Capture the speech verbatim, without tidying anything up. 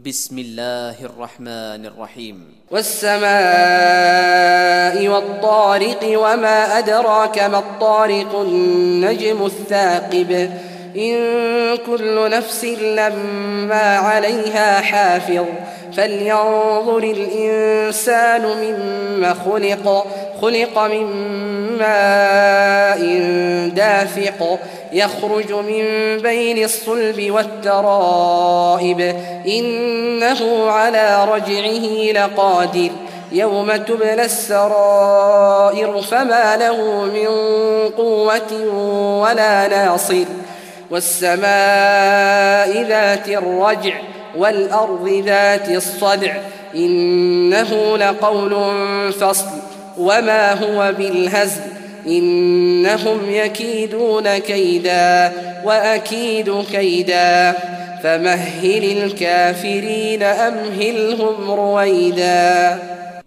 بسم الله الرحمن الرحيم. والسماء والطارق وما أدراك ما الطارق النجم الثاقب إن كل نفس لما عليها حافظ فلينظر الإنسان مما خلق خلق من ماء دافق يخرج من بين الصلب والترائب إنه على رجعه لقادر يوم تبلى السرائر فما له من قوة ولا ناصر والسماء ذات الرجع والأرض ذات الصدع إنه لقول فصل وما هو بالهزل إنهم يكيدون كيدا وأكيد كيدا فمهل الكافرين أمهلهم رويدا.